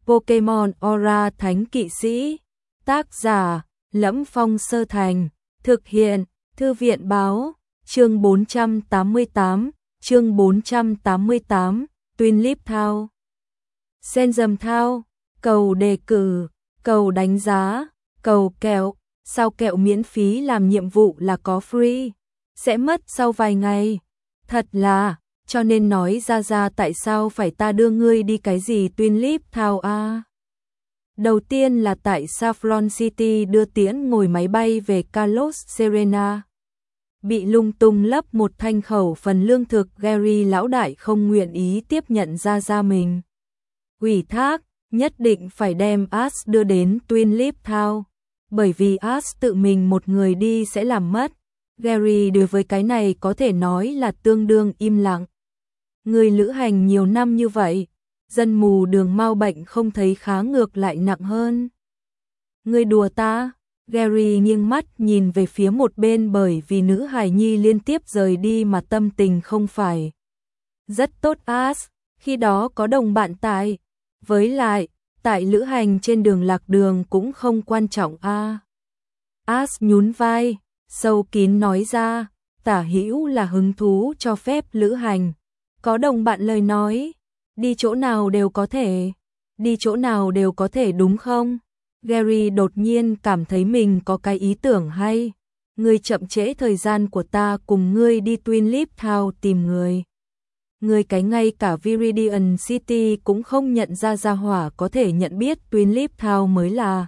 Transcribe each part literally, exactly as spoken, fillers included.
Pokemon Aura Thánh Kỵ Sĩ. Tác giả: Lẫm Phong Sơ Thành. Thực hiện: Thư viện Báo. Chương bốn trăm tám mươi tám. Chương bốn trăm tám mươi tám. Twinleaf Town. Senzum Town. Cầu đề cử, cầu đánh giá, cầu kẹo. Sao kẹo miễn phí làm nhiệm vụ là có free, sẽ mất sau vài ngày. Thật là, cho nên nói ra ra tại sao phải ta đưa ngươi đi cái gì Twinleaf Town a? Đầu tiên là tại Saffron City đưa Tiễn ngồi máy bay về Kalos Serena. Bị lung tung lấp một thanh khẩu phần lương thực, Gary lão đại không nguyện ý tiếp nhận ra ra mình. Ủy thác, nhất định phải đem Ash đưa đến Twinleaf Town, bởi vì Ash tự mình một người đi sẽ làm mất. Gary đối với cái này có thể nói là tương đương im lặng. Người lữ hành nhiều năm như vậy, dân mù đường mau bệnh không thấy khá, ngược lại nặng hơn. Ngươi đùa ta? Gary nghiêng mắt nhìn về phía một bên, bởi vì nữ hài nhi liên tiếp rời đi mà tâm tình không phải rất tốt. Ash khi đó có đồng bạn tại, với lại tại lữ hành trên đường lạc đường cũng không quan trọng a. À. Ash nhún vai, sâu kín nói ra, tả hữu là hứng thú cho phép lữ hành. Có đồng bạn lời nói, đi chỗ nào đều có thể, đi chỗ nào đều có thể đúng không? Gary đột nhiên cảm thấy mình có cái ý tưởng hay. Ngươi chậm trễ thời gian của ta, cùng ngươi đi Twinleaf Town tìm người. Ngươi cái ngay cả Viridian City cũng không nhận ra, gia hỏa có thể nhận biết Twinleaf Town mới là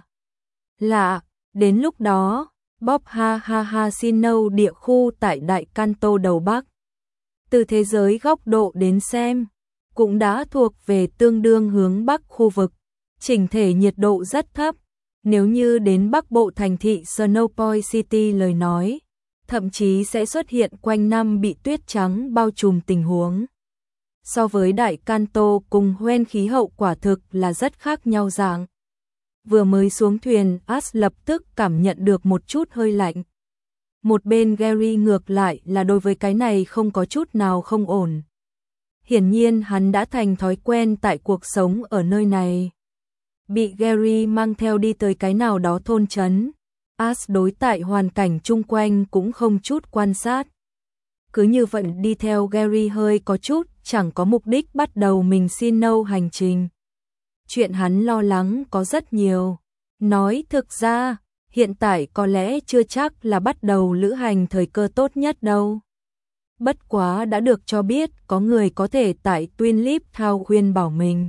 lạ. Đến lúc đó, Bob ha ha ha Sinnoh địa khu tại Đại Kanto đầu Bắc. Từ thế giới góc độ đến xem, cũng đã thuộc về tương đương hướng Bắc khu vực. Chỉnh thể nhiệt độ rất thấp. Nếu như đến Bắc bộ thành thị Snowpoint City lời nói, thậm chí sẽ xuất hiện quanh năm bị tuyết trắng bao trùm tình huống. So với Đại Kanto cùng Hoenn, khí hậu quả thực là rất khác nhau dạng. Vừa mới xuống thuyền, Ash lập tức cảm nhận được một chút hơi lạnh. Một bên Gary ngược lại là đối với cái này không có chút nào không ổn. Hiển nhiên hắn đã thành thói quen tại cuộc sống ở nơi này. Bị Gary mang theo đi tới cái nào đó thôn trấn, Ash đối tại hoàn cảnh chung quanh cũng không chút quan sát. Cứ như vậy đi theo Gary hơi có chút chẳng có mục đích bắt đầu mình Sinnoh hành trình. Chuyện hắn lo lắng có rất nhiều. Nói thực ra, hiện tại có lẽ chưa chắc là bắt đầu lữ hành thời cơ tốt nhất đâu. Bất quá đã được cho biết có người có thể tại Twinleaf Town khuyên bảo mình.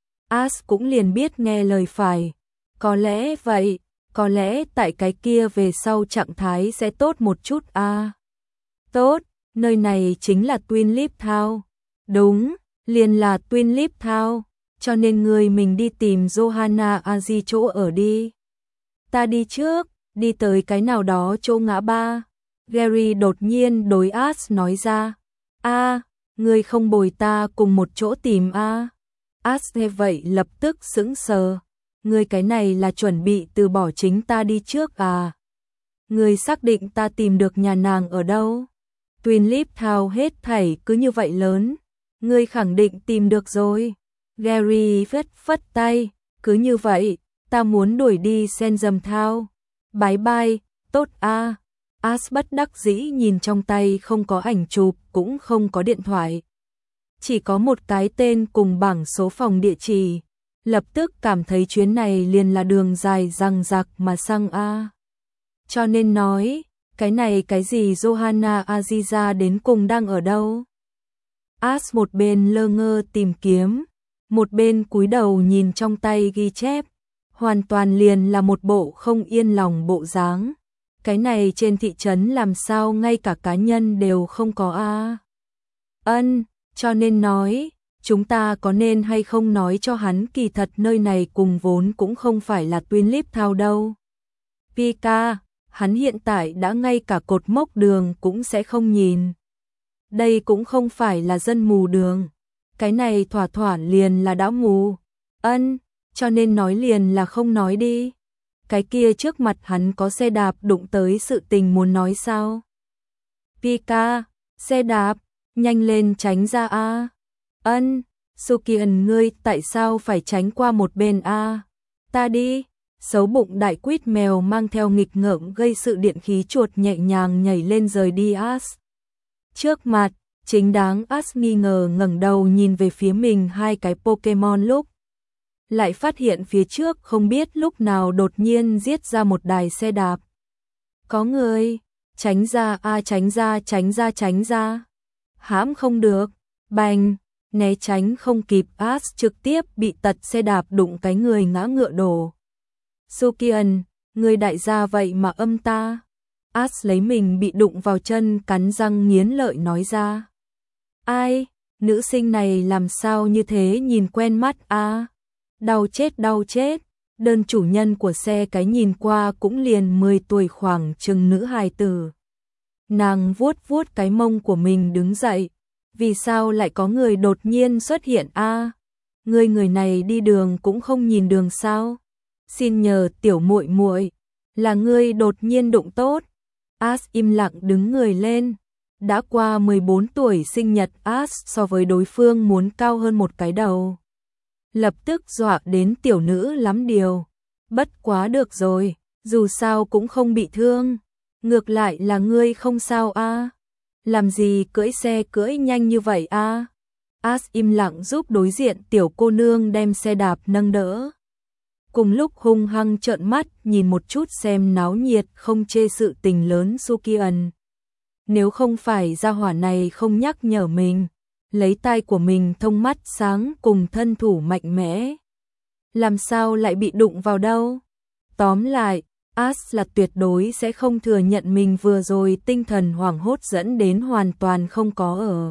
Ash cũng liền biết nghe lời phải. Có lẽ vậy, có lẽ tại cái kia về sau trạng thái sẽ tốt một chút a. À. Tốt, nơi này chính là Twinleaf Town. Đúng, liền là Twinleaf Town, cho nên người mình đi tìm Johanna Aji chỗ ở đi. Ta đi trước, đi tới cái nào đó chỗ ngã ba. Gary đột nhiên đối Ash nói ra. A, à, người không bồi ta cùng một chỗ tìm a. À. Ash nghe vậy lập tức sững sờ. Người cái này là chuẩn bị từ bỏ chính ta đi trước à? Người xác định ta tìm được nhà nàng ở đâu? Twinleaf Town hết thảy cứ như vậy lớn. Người khẳng định tìm được rồi. Gary phất phất tay. Cứ như vậy, ta muốn đuổi đi Senzum Town. Bye bye, tốt a. À. Ash bất đắc dĩ nhìn trong tay không có ảnh chụp, cũng không có điện thoại. Chỉ có một cái tên cùng bảng số phòng địa chỉ. Lập tức cảm thấy chuyến này liền là đường dài răng rạc mà sang a. Cho nên nói, cái này cái gì Johanna Aziza đến cùng đang ở đâu? Ash một bên lơ ngơ tìm kiếm, một bên cúi đầu nhìn trong tay ghi chép, hoàn toàn liền là một bộ không yên lòng bộ dáng. Cái này trên thị trấn làm sao ngay cả cá nhân đều không có a? Ân, cho nên nói, chúng ta có nên hay không nói cho hắn kỳ thật nơi này cùng vốn cũng không phải là Twinleaf Town đâu. Pika, hắn hiện tại đã ngay cả cột mốc đường cũng sẽ không nhìn. Đây cũng không phải là dân mù đường. Cái này thỏa thoảng liền là đã mù. Ân, cho nên nói liền là không nói đi. Cái kia trước mặt hắn có xe đạp đụng tới sự tình muốn nói sao? Pika, xe đạp, nhanh lên tránh ra a. Ân, Sukian, ngươi tại sao phải tránh qua một bên a? Ta đi. Xấu bụng đại quýt mèo mang theo nghịch ngợm gây sự điện khí chuột nhẹ nhàng nhảy lên rời đi As. Trước mặt, chính đáng As nghi ngờ ngẩng đầu nhìn về phía mình hai cái Pokemon lúc. Lại phát hiện phía trước không biết lúc nào đột nhiên giết ra một đài xe đạp. Có người, tránh ra a, tránh ra, tránh ra, tránh ra. Hãm không được, bành, né tránh không kịp, As trực tiếp bị tật xe đạp đụng cái người ngã ngựa đổ. Sukian, người đại gia vậy mà âm ta. As lấy mình bị đụng vào chân cắn răng nghiến lợi nói ra. Ai, nữ sinh này làm sao như thế, nhìn quen mắt a. À? Đau chết đau chết. Đơn chủ nhân của xe cái nhìn qua cũng liền mười tuổi khoảng chừng nữ hài tử. Nàng vuốt vuốt cái mông của mình đứng dậy. Vì sao lại có người đột nhiên xuất hiện a? À? Người người này đi đường cũng không nhìn đường sao? Xin nhờ tiểu muội muội, là ngươi đột nhiên đụng tốt. As im lặng đứng người lên. Đã qua mười bốn tuổi sinh nhật, As so với đối phương muốn cao hơn một cái đầu. Lập tức dọa đến tiểu nữ lắm điều. Bất quá được rồi, dù sao cũng không bị thương. Ngược lại là ngươi không sao a? À? Làm gì cưỡi xe cưỡi nhanh như vậy a? À? As im lặng giúp đối diện tiểu cô nương đem xe đạp nâng đỡ. Cùng lúc hung hăng trợn mắt nhìn một chút xem náo nhiệt không chê sự tình lớn Sukian. Nếu không phải gia hỏa này không nhắc nhở mình, lấy tai của mình thông mắt sáng cùng thân thủ mạnh mẽ. Làm sao lại bị đụng vào đâu? Tóm lại, As là tuyệt đối sẽ không thừa nhận mình vừa rồi tinh thần hoảng hốt dẫn đến hoàn toàn không có ở.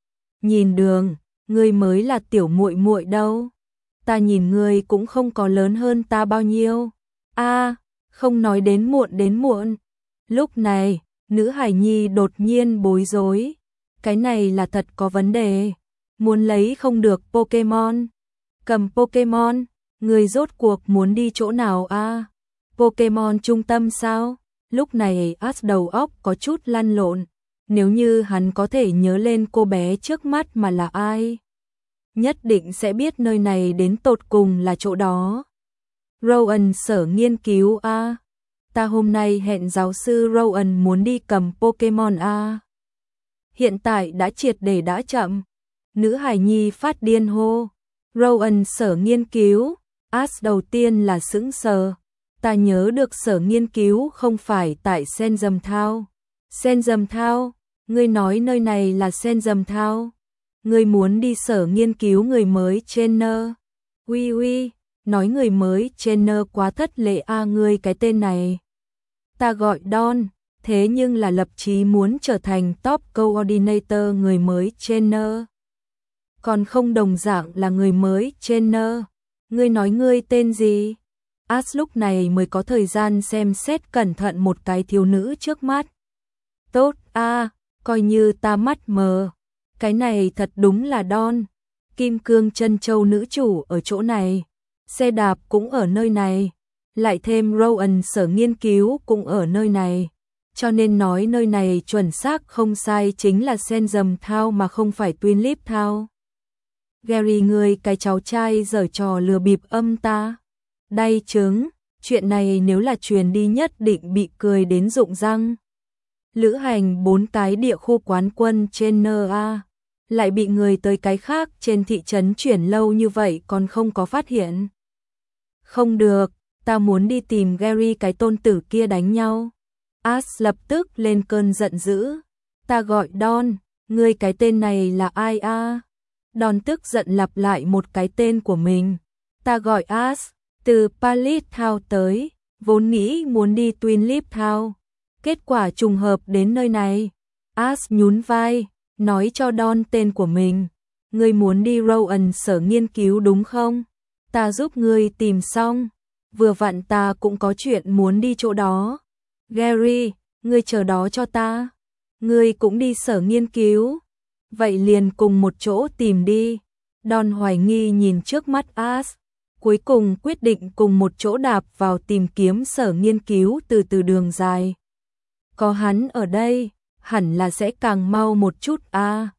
Nhìn đường, ngươi mới là tiểu muội muội đâu. Ta nhìn ngươi cũng không có lớn hơn ta bao nhiêu. A, à, không nói đến muộn đến muộn. Lúc này, nữ hài nhi đột nhiên bối rối. Cái này là thật có vấn đề. Muốn lấy không được Pokemon. Cầm Pokemon, người rốt cuộc muốn đi chỗ nào a? À? Pokemon trung tâm sao? Lúc này As đầu óc có chút lăn lộn. Nếu như hắn có thể nhớ lên cô bé trước mắt mà là ai, nhất định sẽ biết nơi này đến tột cùng là chỗ đó. Rowan sở nghiên cứu a. À? Ta hôm nay hẹn giáo sư Rowan muốn đi cầm Pokemon a. À? Hiện tại đã triệt để đã chậm. Nữ hài nhi phát điên hô. Rowan sở nghiên cứu. As đầu tiên là sững sờ. Ta nhớ được sở nghiên cứu không phải tại Senzam Town. Senzam Town? Ngươi nói nơi này là Senzam Town? Ngươi muốn đi sở nghiên cứu người mới trainer? Ui ui, nói người mới trainer quá thất lễ a. À, ngươi cái tên này. Ta gọi Don, thế nhưng là lập chí muốn trở thành top coordinator người mới trainer. Còn không đồng dạng là người mới trainer. Ngươi nói ngươi tên gì? As lúc này mới có thời gian xem xét cẩn thận một cái thiếu nữ trước mắt. Tốt a, à, coi như ta mắt mờ. Cái này thật đúng là Don. Kim cương chân châu nữ chủ ở chỗ này. Xe đạp cũng ở nơi này. Lại thêm Rowan sở nghiên cứu cũng ở nơi này. Cho nên nói nơi này chuẩn xác không sai chính là Senzam Town mà không phải Twinleaf Town. Gary, ngươi cái cháu trai giở trò lừa bịp âm ta. Đay trứng, chuyện này nếu là truyền đi nhất định bị cười đến rụng răng. Lữ hành bốn cái địa khu quán quân trên en a, lại bị người tới cái khác trên thị trấn chuyển lâu như vậy còn không có phát hiện. Không được, ta muốn đi tìm Gary cái tôn tử kia đánh nhau. As lập tức lên cơn giận dữ. Ta gọi Don, ngươi cái tên này là ai a? À? Don tức giận lặp lại một cái tên của mình. Ta gọi As, từ Palace Town tới, vốn nghĩ muốn đi Twinleaf Town. Kết quả trùng hợp đến nơi này. As nhún vai, nói cho Don tên của mình. Ngươi muốn đi Rowan sở nghiên cứu đúng không? Ta giúp ngươi tìm xong. Vừa vặn ta cũng có chuyện muốn đi chỗ đó. Gary, ngươi chờ đó cho ta. Ngươi cũng đi sở nghiên cứu. Vậy liền cùng một chỗ tìm đi. Don hoài nghi nhìn trước mắt As. Cuối cùng quyết định cùng một chỗ đạp vào tìm kiếm sở nghiên cứu từ từ đường dài. Có hắn ở đây, hẳn là sẽ càng mau một chút a. À.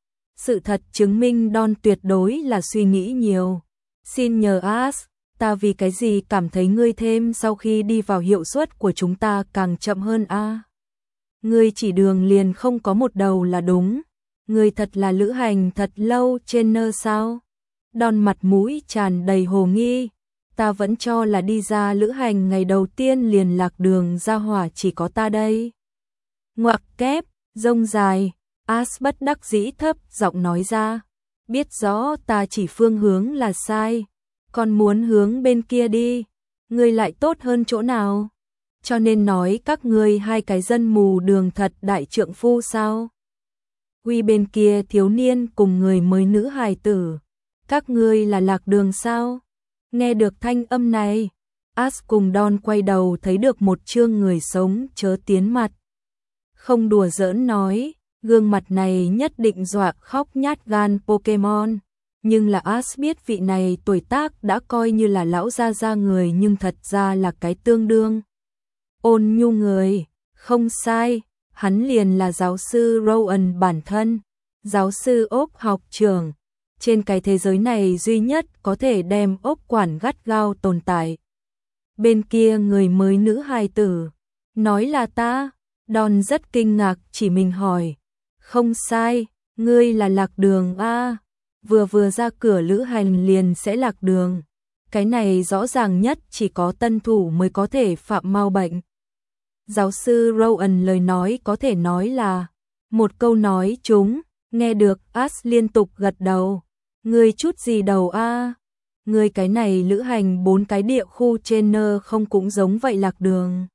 Sự thật chứng minh Don tuyệt đối là suy nghĩ nhiều. Xin nhờ As, ta vì cái gì cảm thấy ngươi thêm sau khi đi vào hiệu suất của chúng ta càng chậm hơn a? À? Ngươi chỉ đường liền không có một đầu là đúng. Ngươi thật là lữ hành thật lâu trên nơ sao? Don mặt mũi tràn đầy hồ nghi. Ta vẫn cho là đi ra lữ hành ngày đầu tiên liền lạc đường ra hỏa chỉ có ta đây. Ngoặc kép, rông dài, As bất đắc dĩ thấp giọng nói ra. Biết rõ ta chỉ phương hướng là sai, còn muốn hướng bên kia đi, ngươi lại tốt hơn chỗ nào? Cho nên nói các ngươi hai cái dân mù đường thật đại trượng phu sao? Quy bên kia thiếu niên cùng người mới nữ hài tử, các ngươi là lạc đường sao? Nghe được thanh âm này, As cùng Don quay đầu thấy được một trương người sống chớ tiến mặt. Không đùa giỡn nói, gương mặt này nhất định dọa khóc nhát gan Pokemon. Nhưng là As biết vị này tuổi tác đã coi như là lão gia gia người nhưng thật ra là cái tương đương. Ôn nhu người, không sai, hắn liền là giáo sư Rowan bản thân, giáo sư ốc học trường. Trên cái thế giới này duy nhất có thể đem ốc quản gắt gao tồn tại. Bên kia người mới nữ hài tử, nói là ta, Don rất kinh ngạc chỉ mình hỏi. Không sai, ngươi là lạc đường a, vừa vừa ra cửa lữ hành liền sẽ lạc đường. Cái này rõ ràng nhất chỉ có tân thủ mới có thể phạm mau bệnh. Giáo sư Rowan lời nói có thể nói là một câu nói trúng, nghe được As liên tục gật đầu. Ngươi chút gì đầu a? Ngươi cái này lữ hành bốn cái địa khu trên nơ không cũng giống vậy lạc đường.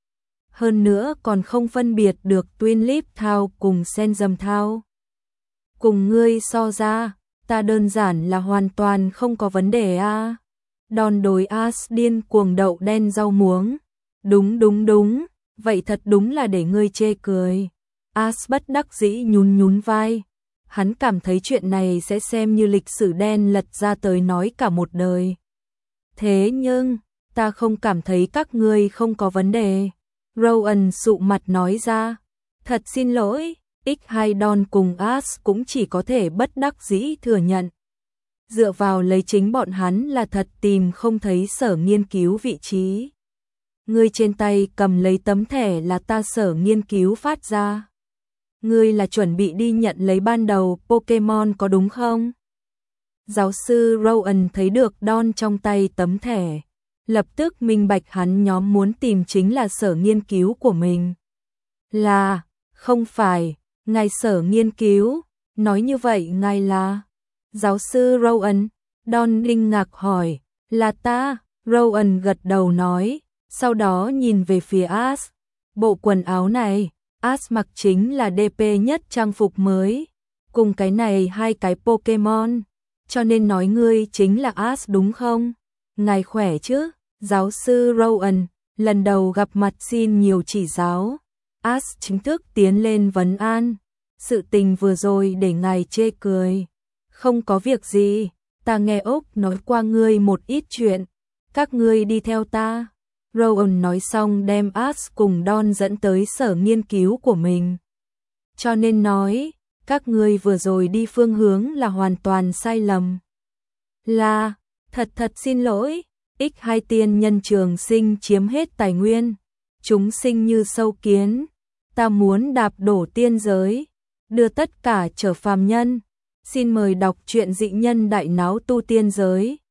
Hơn nữa còn không phân biệt được Twin Leaf Town cùng Senzum Town. Cùng ngươi so ra, ta đơn giản là hoàn toàn không có vấn đề a. Đòn đối As điên cuồng đậu đen rau muống. Đúng đúng đúng, vậy thật đúng là để ngươi chê cười. As bất đắc dĩ nhún nhún vai. Hắn cảm thấy chuyện này sẽ xem như lịch sử đen lật ra tới nói cả một đời. Thế nhưng, ta không cảm thấy các ngươi không có vấn đề. Rowan sụ mặt nói ra. Thật xin lỗi, X hai Don cùng As cũng chỉ có thể bất đắc dĩ thừa nhận. Dựa vào lấy chính bọn hắn là thật tìm không thấy sở nghiên cứu vị trí. Ngươi trên tay cầm lấy tấm thẻ là ta sở nghiên cứu phát ra. Ngươi là chuẩn bị đi nhận lấy ban đầu Pokemon có đúng không? Giáo sư Rowan thấy được Don trong tay tấm thẻ, lập tức minh bạch hắn nhóm muốn tìm chính là sở nghiên cứu của mình. Là, không phải, ngài sở nghiên cứu, nói như vậy ngài là... Giáo sư Rowan, Don kinh ngạc hỏi, là ta, Rowan gật đầu nói, sau đó nhìn về phía As, bộ quần áo này, As mặc chính là đê pê nhất trang phục mới, cùng cái này hai cái Pokemon, cho nên nói ngươi chính là As đúng không? Ngài khỏe chứ? Giáo sư Rowan, lần đầu gặp mặt xin nhiều chỉ giáo. As chính thức tiến lên vấn an, sự tình vừa rồi để ngài chê cười. Không có việc gì, ta nghe ốc nói qua ngươi một ít chuyện, các ngươi đi theo ta. Rowan nói xong đem As cùng Don dẫn tới sở nghiên cứu của mình. Cho nên nói, các ngươi vừa rồi đi phương hướng là hoàn toàn sai lầm. Là, thật thật xin lỗi, X hai tiên nhân trường sinh chiếm hết tài nguyên. Chúng sinh như sâu kiến, ta muốn đạp đổ tiên giới, đưa tất cả trở phàm nhân. Xin mời đọc truyện dị nhân đại náo tu tiên giới.